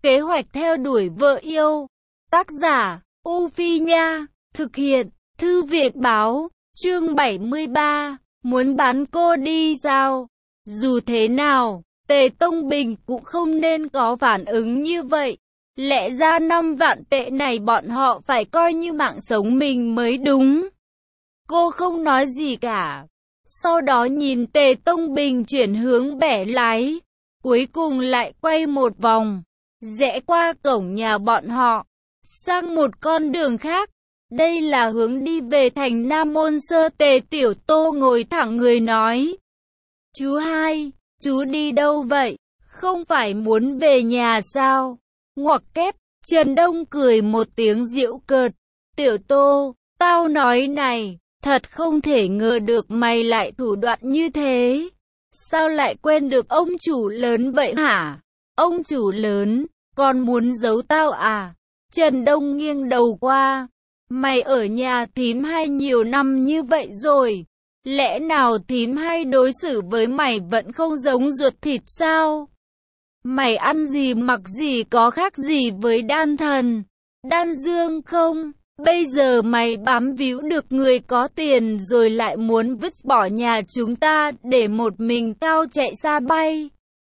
Kế hoạch theo đuổi vợ yêu. Tác giả, U Phi Nha. Thực hiện, Thư viện Báo. Chương 73. Muốn bán cô đi sao? Dù thế nào, Tề Tông Bình cũng không nên có phản ứng như vậy. Lẽ ra 5 vạn tệ này bọn họ phải coi như mạng sống mình mới đúng. Cô không nói gì cả. Sau đó nhìn Tề Tông Bình chuyển hướng bẻ lái. Cuối cùng lại quay một vòng, rẽ qua cổng nhà bọn họ, sang một con đường khác. Đây là hướng đi về thành Nam Môn Sơ. Tề Tiểu Tô ngồi thẳng người nói. Chú hai, chú đi đâu vậy? Không phải muốn về nhà sao? Ngoặc kép, Trần Đông cười một tiếng giễu cợt. Tiểu Tô, tao nói này, thật không thể ngờ được mày lại thủ đoạn như thế. Sao lại quên được ông chủ lớn vậy hả? Ông chủ lớn, còn muốn giấu tao à? Trần Đông nghiêng đầu qua. Mày ở nhà thím hai nhiều năm như vậy rồi. Lẽ nào thím hai đối xử với mày vẫn không giống ruột thịt sao? Mày ăn gì mặc gì có khác gì với đan thần, đan dương không? Bây giờ mày bám víu được người có tiền rồi lại muốn vứt bỏ nhà chúng ta để một mình cao chạy xa bay.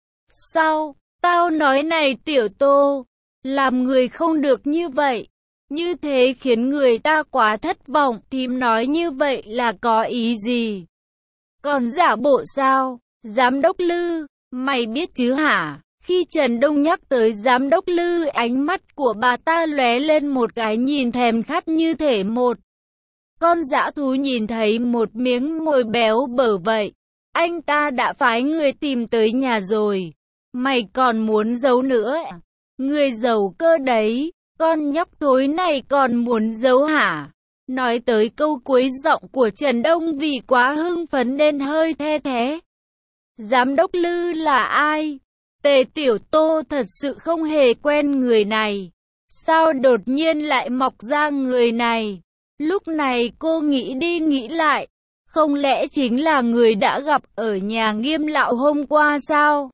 Sao? Tao nói này Tiểu Tô, làm người không được như vậy. Như thế khiến người ta quá thất vọng. Thím nói như vậy là có ý gì? Còn giả bộ sao? Giám đốc Lư, mày biết chứ hả? Khi Trần Đông nhắc tới giám đốc Lư, ánh mắt của bà ta lóe lên một cái nhìn thèm khát như thể một con dã thú nhìn thấy một miếng mồi béo bở vậy. Anh ta đã phái người tìm tới nhà rồi. Mày còn muốn giấu nữa? Người giàu cơ đấy. Con nhóc thối này còn muốn giấu hả? Nói tới câu cuối giọng của Trần Đông vì quá hưng phấn nên hơi the thé. Giám đốc Lư là ai? Tề Tiểu Tô thật sự không hề quen người này. Sao đột nhiên lại mọc ra người này? Lúc này cô nghĩ đi nghĩ lại. Không lẽ chính là người đã gặp ở nhà Nghiêm lão hôm qua sao?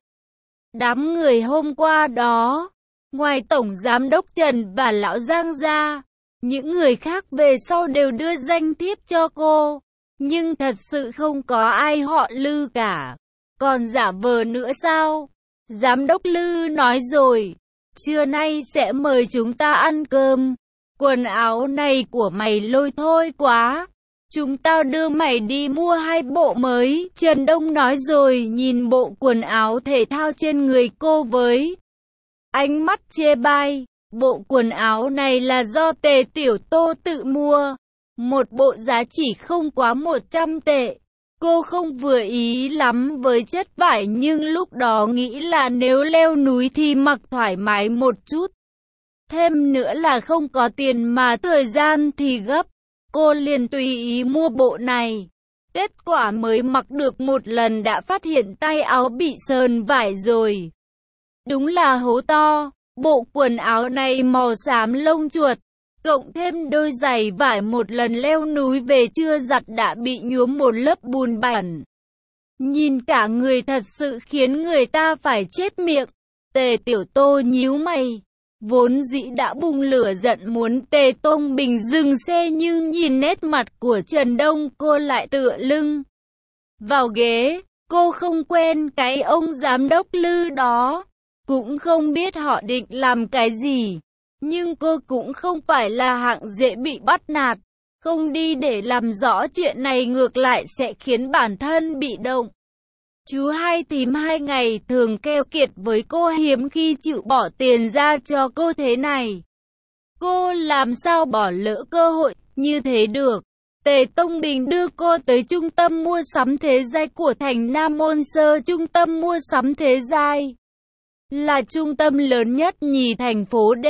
Đám người hôm qua đó, ngoài Tổng Giám đốc Trần và Lão Giang ra, những người khác về sau đều đưa danh thiếp cho cô. Nhưng thật sự không có ai họ Lư cả. Còn giả vờ nữa sao? Giám đốc Lư nói rồi, trưa nay sẽ mời chúng ta ăn cơm. Quần áo này của mày lôi thôi quá. Chúng tao đưa mày đi mua 2 bộ mới. Trần Đông nói rồi nhìn bộ quần áo thể thao trên người cô với ánh mắt chê bai. Bộ quần áo này là do Tề Tiểu Tô tự mua. Một bộ giá chỉ không quá 100 tệ. Cô không vừa ý lắm với chất vải nhưng lúc đó nghĩ là nếu leo núi thì mặc thoải mái một chút. Thêm nữa là không có tiền mà thời gian thì gấp. Cô liền tùy ý mua bộ này. Kết quả mới mặc được một lần đã phát hiện tay áo bị sờn vải rồi. Đúng là hố to. Bộ quần áo này màu xám lông chuột, cộng thêm đôi giày vải một lần leo núi về chưa giặt đã bị nhuốm một lớp bùn bẩn. Nhìn cả người thật sự khiến người ta phải chết miệng. Tề Tiểu Tô nhíu mày. Vốn dĩ đã bùng lửa giận muốn Tề Tông Bình dừng xe nhưng nhìn nét mặt của Trần Đông cô lại tựa lưng vào ghế. Cô không quen cái ông giám đốc Lư đó. Cũng không biết họ định làm cái gì. Nhưng cô cũng không phải là hạng dễ bị bắt nạt. Không đi để làm rõ chuyện này ngược lại sẽ khiến bản thân bị động. Chú hai thím 2 ngày thường keo kiệt với cô hiếm khi chịu bỏ tiền ra cho cô thế này. Cô làm sao bỏ lỡ cơ hội như thế được. Tề Tông Bình đưa cô tới trung tâm mua sắm Thế Giai của thành Nam Môn Sơ. Trung tâm mua sắm Thế Giai là trung tâm lớn nhất nhì thành phố D.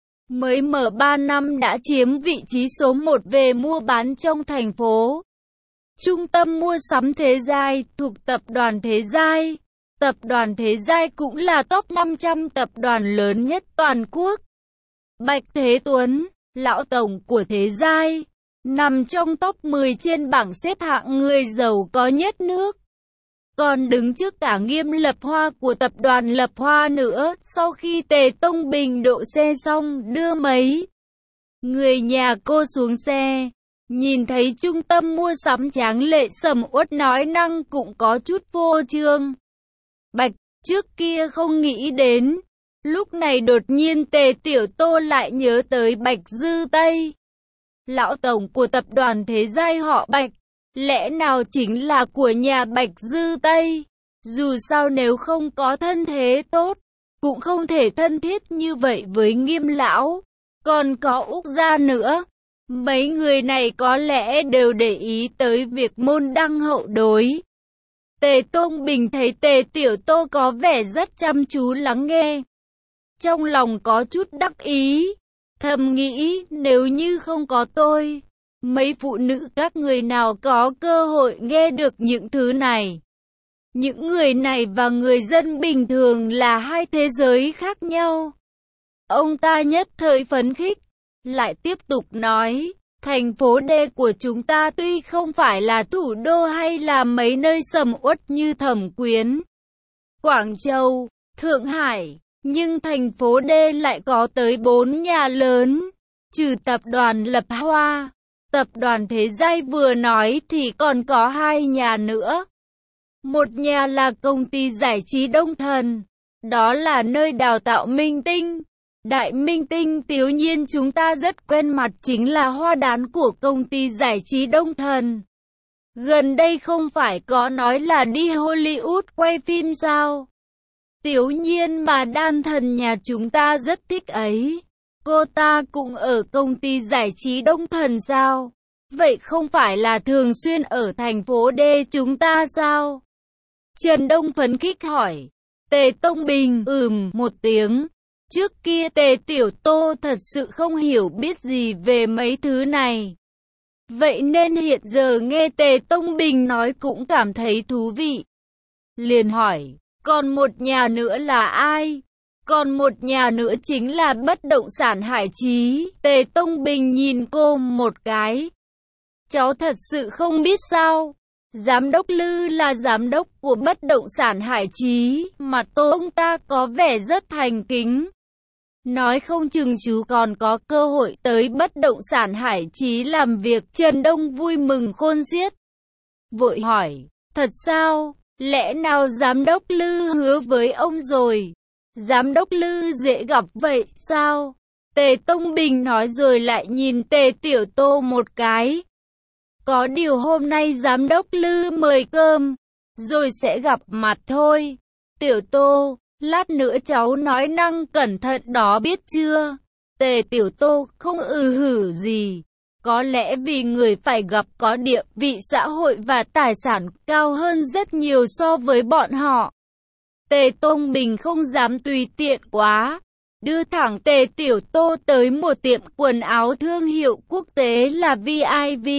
Mới mở 3 năm đã chiếm vị trí số 1 về mua bán trong thành phố. Trung tâm mua sắm Thế Giai thuộc tập đoàn Thế Giai. Tập đoàn Thế Giai cũng là top 500 tập đoàn lớn nhất toàn quốc. Bạch Thế Tuấn, lão tổng của Thế Giai, nằm trong top 10 trên bảng xếp hạng người giàu có nhất nước. còn đứng trước cả Nghiêm Lập Hoa của tập đoàn Lập Hoa nữa. Sau khi Tề Tông Bình độ xe xong, đưa mấy người nhà cô xuống xe, nhìn thấy trung tâm mua sắm tráng lệ sầm uất nói năng cũng có chút vô trương. Bạch, trước kia không nghĩ đến. Lúc này đột nhiên Tề Tiểu Tô lại nhớ tới Bạch Dư Tây. Lão tổng của tập đoàn Thế Giai họ Bạch, lẽ nào chính là của nhà Bạch Dư Tây? Dù sao nếu không có thân thế tốt, cũng không thể thân thiết như vậy với Nghiêm lão. Còn có Úc gia nữa. Mấy người này có lẽ đều để ý tới việc môn đăng hậu đối. Tề Tông Bình thấy Tề Tiểu Tô có vẻ rất chăm chú lắng nghe. Trong lòng có chút đắc ý. Thầm nghĩ nếu như không có tôi, mấy phụ nữ các người nào có cơ hội nghe được những thứ này. Những người này và người dân bình thường là hai thế giới khác nhau. Ông ta nhất thời phấn khích, lại tiếp tục nói, thành phố D của chúng ta tuy không phải là thủ đô hay là mấy nơi sầm uất như Thẩm Quyến, Quảng Châu, Thượng Hải, nhưng thành phố D lại có tới 4 nhà lớn, trừ tập đoàn Lập Hoa, tập đoàn Thế Giai vừa nói thì còn có 2 nhà nữa. Một nhà là công ty giải trí Đông Thần, đó là nơi đào tạo minh tinh. Đại minh tinh Tiểu Nhiên chúng ta rất quen mặt chính là hoa đán của công ty giải trí Đông Thần. Gần đây không phải có nói là đi Hollywood quay phim sao? Tiểu Nhiên mà đan thần nhà chúng ta rất thích ấy. Cô ta cũng ở công ty giải trí Đông Thần sao? Vậy không phải là thường xuyên ở thành phố D chúng ta sao? Trần Đông phấn khích hỏi. Tề Tông Bình một tiếng. Trước kia Tề Tiểu Tô thật sự không hiểu biết gì về mấy thứ này. Vậy nên hiện giờ nghe Tề Tông Bình nói cũng cảm thấy thú vị. Liền hỏi, còn một nhà nữa là ai? Còn một nhà nữa chính là bất động sản Hải Chí. Tề Tông Bình nhìn cô một cái. Cháu thật sự không biết sao? Giám đốc Lư là giám đốc của bất động sản Hải Chí, mà ông ta có vẻ rất thành kính. Nói không chừng chú còn có cơ hội tới bất động sản Hải Chí làm việc. Trần Đông vui mừng khôn xiết. Vội hỏi, thật sao? Lẽ nào giám đốc Lư hứa với ông rồi? Giám đốc Lư dễ gặp vậy sao? Tề Tông Bình nói rồi lại nhìn Tề Tiểu Tô một cái. Có điều hôm nay giám đốc Lư mời cơm, rồi sẽ gặp mặt thôi. Tiểu Tô, lát nữa cháu nói năng cẩn thận đó biết chưa? Tề Tiểu Tô không hử gì. Có lẽ vì người phải gặp có địa vị xã hội và tài sản cao hơn rất nhiều so với bọn họ. Tề Tông Bình không dám tùy tiện quá. Đưa thẳng Tề Tiểu Tô tới một tiệm quần áo thương hiệu quốc tế là VIV.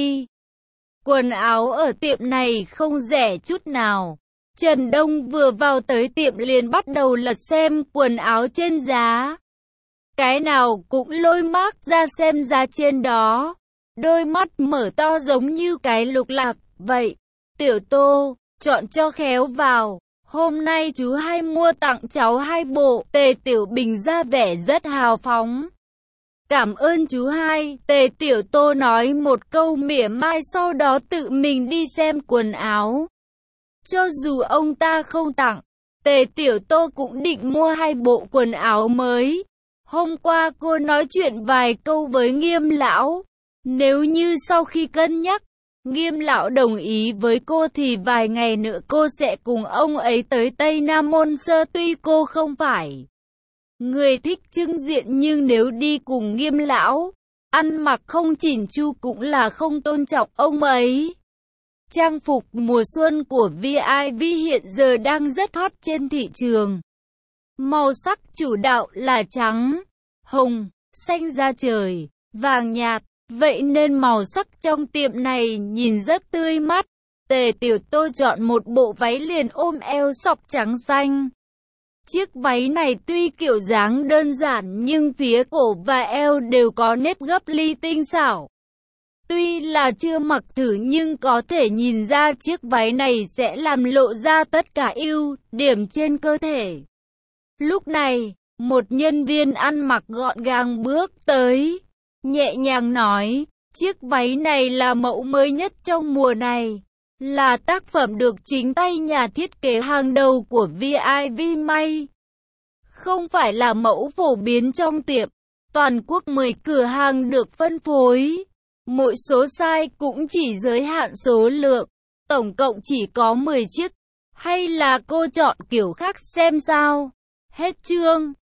Quần áo ở tiệm này không rẻ chút nào. Trần Đông vừa vào tới tiệm liền bắt đầu lật xem quần áo trên giá. Cái nào cũng lôi mác ra xem giá trên đó. Đôi mắt mở to giống như cái lục lạc vậy. Tiểu Tô, chọn cho khéo vào. Hôm nay chú hai mua tặng cháu 2 bộ. Tề Tiểu Bình ra vẻ rất hào phóng. Cảm ơn chú hai. Tề Tiểu Tô nói một câu mỉa mai sau đó tự mình đi xem quần áo. Cho dù ông ta không tặng, Tề Tiểu Tô cũng định mua 2 bộ quần áo mới. Hôm qua cô nói chuyện vài câu với Nghiêm lão. Nếu như sau khi cân nhắc, Nghiêm lão đồng ý với cô thì vài ngày nữa cô sẽ cùng ông ấy tới Tây Nam Môn Sơ. Tuy cô không phải người thích trưng diện nhưng nếu đi cùng Nghiêm lão, ăn mặc không chỉn chu cũng là không tôn trọng ông ấy. Trang phục mùa xuân của VIV hiện giờ đang rất hot trên thị trường. Màu sắc chủ đạo là trắng, hồng, xanh da trời, vàng nhạt. Vậy nên màu sắc trong tiệm này nhìn rất tươi mắt. Tề Tiểu Tô chọn một bộ váy liền ôm eo sọc trắng xanh. Chiếc váy này tuy kiểu dáng đơn giản nhưng phía cổ và eo đều có nếp gấp ly tinh xảo. Tuy là chưa mặc thử nhưng có thể nhìn ra chiếc váy này sẽ làm lộ ra tất cả ưu điểm trên cơ thể. Lúc này, một nhân viên ăn mặc gọn gàng bước tới, nhẹ nhàng nói, chiếc váy này là mẫu mới nhất trong mùa này, là tác phẩm được chính tay nhà thiết kế hàng đầu của VIV may. Không phải là mẫu phổ biến trong tiệm, toàn quốc 10 cửa hàng được phân phối. Mỗi số size cũng chỉ giới hạn số lượng, tổng cộng chỉ có 10 chiếc. Hay là cô chọn kiểu khác xem sao? Hết chương.